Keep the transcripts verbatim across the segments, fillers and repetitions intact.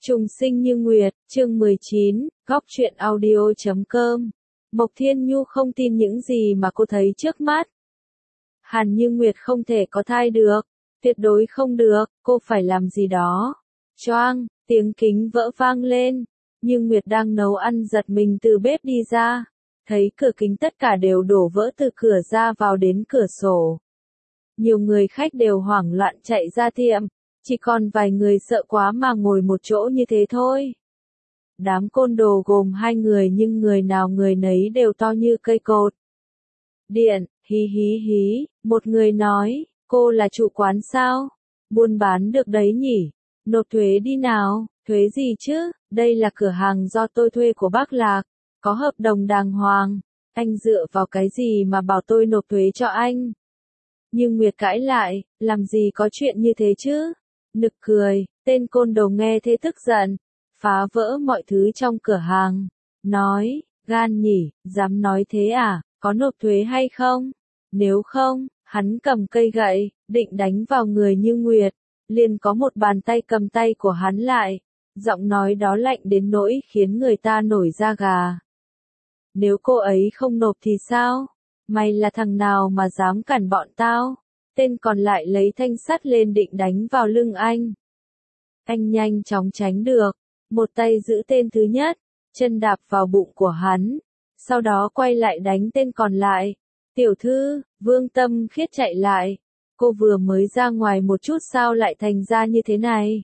Trùng sinh như nguyệt, chương mười chín, góc truyện audio chấm com. Mộc Thiên Nhu không tin những gì mà cô thấy trước mắt. Hàn Như Nguyệt không thể có thai được, tuyệt đối không được, cô phải làm gì đó. Choang, tiếng kính vỡ vang lên, Như Nguyệt đang nấu ăn giật mình từ bếp đi ra, thấy cửa kính tất cả đều đổ vỡ từ cửa ra vào đến cửa sổ. Nhiều người khách đều hoảng loạn chạy ra tiệm. Chỉ còn vài người sợ quá mà ngồi một chỗ như thế thôi. Đám côn đồ gồm hai người nhưng người nào người nấy đều to như cây cột. Điện, hí hí hí, một người nói, cô là chủ quán sao? Buôn bán được đấy nhỉ? Nộp thuế đi nào, thuế gì chứ? Đây là cửa hàng do tôi thuê của bác Lạc, có hợp đồng đàng hoàng. Anh dựa vào cái gì mà bảo tôi nộp thuế cho anh? Nhưng Nguyệt cãi lại, làm gì có chuyện như thế chứ? Nực cười, tên côn đồ nghe thế tức giận, phá vỡ mọi thứ trong cửa hàng, nói, gan nhỉ, dám nói thế à, có nộp thuế hay không? Nếu không, hắn cầm cây gậy, định đánh vào người Như Nguyệt, liền có một bàn tay cầm tay của hắn lại, giọng nói đó lạnh đến nỗi khiến người ta nổi da gà. Nếu cô ấy không nộp thì sao? Mày là thằng nào mà dám cản bọn tao? Tên còn lại lấy thanh sắt lên định đánh vào lưng anh. Anh nhanh chóng tránh được, một tay giữ tên thứ nhất, chân đạp vào bụng của hắn, sau đó quay lại đánh tên còn lại. Tiểu thư, Vương Tâm Khiết chạy lại, cô vừa mới ra ngoài một chút sao lại thành ra như thế này?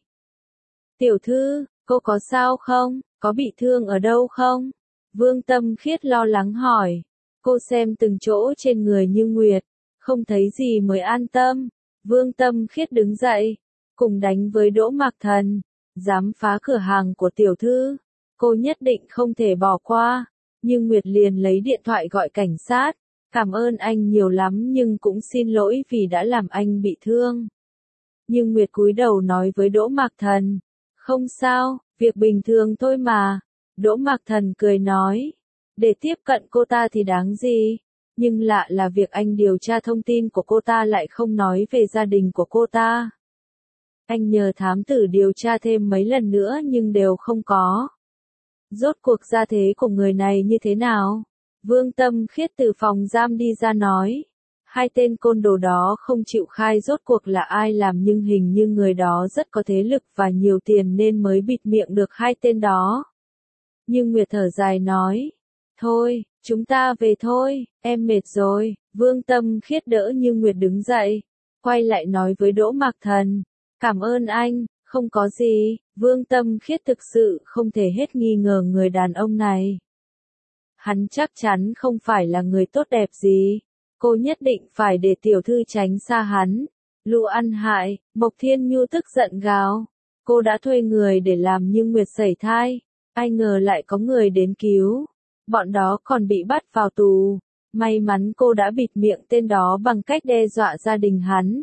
Tiểu thư, cô có sao không, có bị thương ở đâu không? Vương Tâm Khiết lo lắng hỏi, cô xem từng chỗ trên người Như Nguyệt. Không thấy gì mới an tâm. Vương Tâm Khiết đứng dậy, cùng đánh với Đỗ Mạc Thần, dám phá cửa hàng của tiểu thư, cô nhất định không thể bỏ qua. Nhưng Nguyệt liền lấy điện thoại gọi cảnh sát, cảm ơn anh nhiều lắm nhưng cũng xin lỗi vì đã làm anh bị thương. Nhưng Nguyệt cúi đầu nói với Đỗ Mạc Thần, không sao, việc bình thường thôi mà. Đỗ Mạc Thần cười nói, để tiếp cận cô ta thì đáng gì? Nhưng lạ là việc anh điều tra thông tin của cô ta lại không nói về gia đình của cô ta. Anh nhờ thám tử điều tra thêm mấy lần nữa nhưng đều không có. Rốt cuộc gia thế của người này như thế nào? Vương Tâm Khiết từ phòng giam đi ra nói. Hai tên côn đồ đó không chịu khai rốt cuộc là ai làm nhưng hình như người đó rất có thế lực và nhiều tiền nên mới bịt miệng được hai tên đó. Nhưng Nguyệt thở dài nói. Thôi, chúng ta về thôi, em mệt rồi. Vương Tâm Khiết đỡ Như Nguyệt đứng dậy, quay lại nói với Đỗ Mạc Thần, cảm ơn anh, không có gì. Vương Tâm Khiết thực sự không thể hết nghi ngờ người đàn ông này. Hắn chắc chắn không phải là người tốt đẹp gì, cô nhất định phải để tiểu thư tránh xa hắn. Lũ ăn hại, Mộc Thiên Nhu tức giận gào, cô đã thuê người để làm Như Nguyệt sẩy thai, ai ngờ lại có người đến cứu. Bọn đó còn bị bắt vào tù. May mắn cô đã bịt miệng tên đó bằng cách đe dọa gia đình hắn.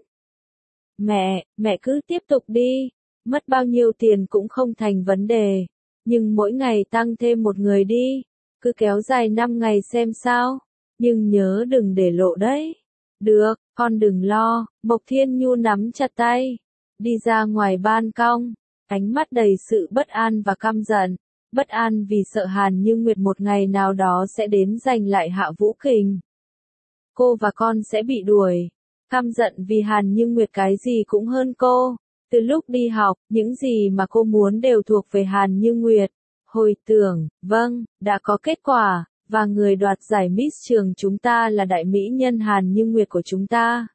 Mẹ, mẹ cứ tiếp tục đi. Mất bao nhiêu tiền cũng không thành vấn đề. Nhưng mỗi ngày tăng thêm một người đi. Cứ kéo dài năm ngày xem sao. Nhưng nhớ đừng để lộ đấy. Được, con đừng lo. Mộc Thiên Nhu nắm chặt tay. Đi ra ngoài ban công. Ánh mắt đầy sự bất an và căm giận. Bất an vì sợ Hàn Như Nguyệt một ngày nào đó sẽ đến giành lại Hạ Vũ Kình. Cô và con sẽ bị đuổi. Căm giận vì Hàn Như Nguyệt cái gì cũng hơn cô. Từ lúc đi học, những gì mà cô muốn đều thuộc về Hàn Như Nguyệt. Hồi tưởng, vâng, đã có kết quả, và người đoạt giải Miss trường chúng ta là đại mỹ nhân Hàn Như Nguyệt của chúng ta.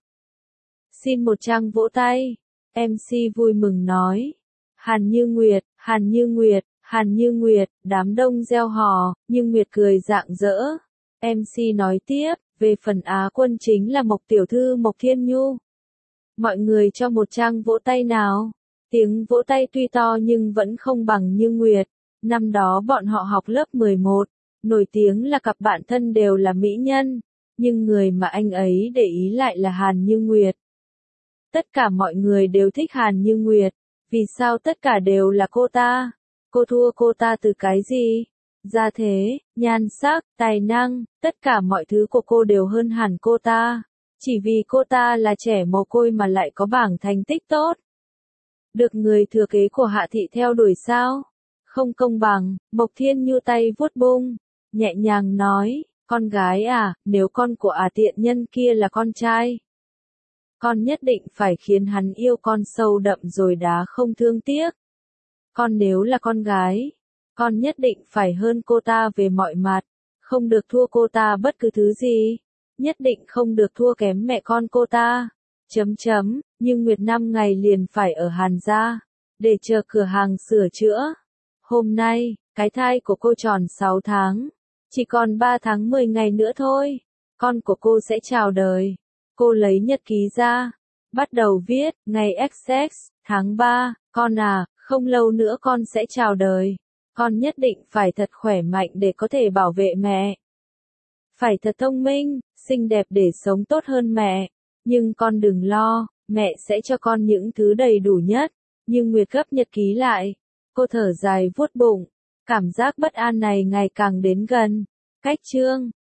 Xin một tràng vỗ tay. em xê vui mừng nói. Hàn Như Nguyệt, Hàn Như Nguyệt. Hàn Như Nguyệt, đám đông reo hò, nhưng Nguyệt cười rạng rỡ. em xê nói tiếp, về phần Á quân chính là Mộc Tiểu Thư Mộc Thiên Nhu. Mọi người cho một tràng vỗ tay nào. Tiếng vỗ tay tuy to nhưng vẫn không bằng Như Nguyệt. Năm đó bọn họ học lớp mười một, nổi tiếng là cặp bạn thân đều là mỹ nhân. Nhưng người mà anh ấy để ý lại là Hàn Như Nguyệt. Tất cả mọi người đều thích Hàn Như Nguyệt. Vì sao tất cả đều là cô ta? Cô thua cô ta từ cái gì? Gia thế, nhan sắc, tài năng, tất cả mọi thứ của cô đều hơn hẳn cô ta. Chỉ vì cô ta là trẻ mồ côi mà lại có bảng thành tích tốt. Được người thừa kế của Hạ thị theo đuổi sao? Không công bằng, Mộc Thiên Nhu tay vuốt bung, nhẹ nhàng nói, con gái à, nếu con của à tiện nhân kia là con trai, con nhất định phải khiến hắn yêu con sâu đậm rồi đá không thương tiếc. Con nếu là con gái, con nhất định phải hơn cô ta về mọi mặt, không được thua cô ta bất cứ thứ gì, nhất định không được thua kém mẹ con cô ta. Chấm chấm, nhưng Nguyệt năm ngày liền phải ở Hàn gia, để chờ cửa hàng sửa chữa. Hôm nay, cái thai của cô tròn sáu tháng, chỉ còn ba tháng mười ngày nữa thôi, con của cô sẽ chào đời. Cô lấy nhật ký ra, bắt đầu viết, ngày ích ích, tháng ba, con à, không lâu nữa con sẽ chào đời. Con nhất định phải thật khỏe mạnh để có thể bảo vệ mẹ. Phải thật thông minh, xinh đẹp để sống tốt hơn mẹ. Nhưng con đừng lo, mẹ sẽ cho con những thứ đầy đủ nhất. Nhưng Nguyệt gấp nhật ký lại. Cô thở dài vuốt bụng. Cảm giác bất an này ngày càng đến gần. Cách chương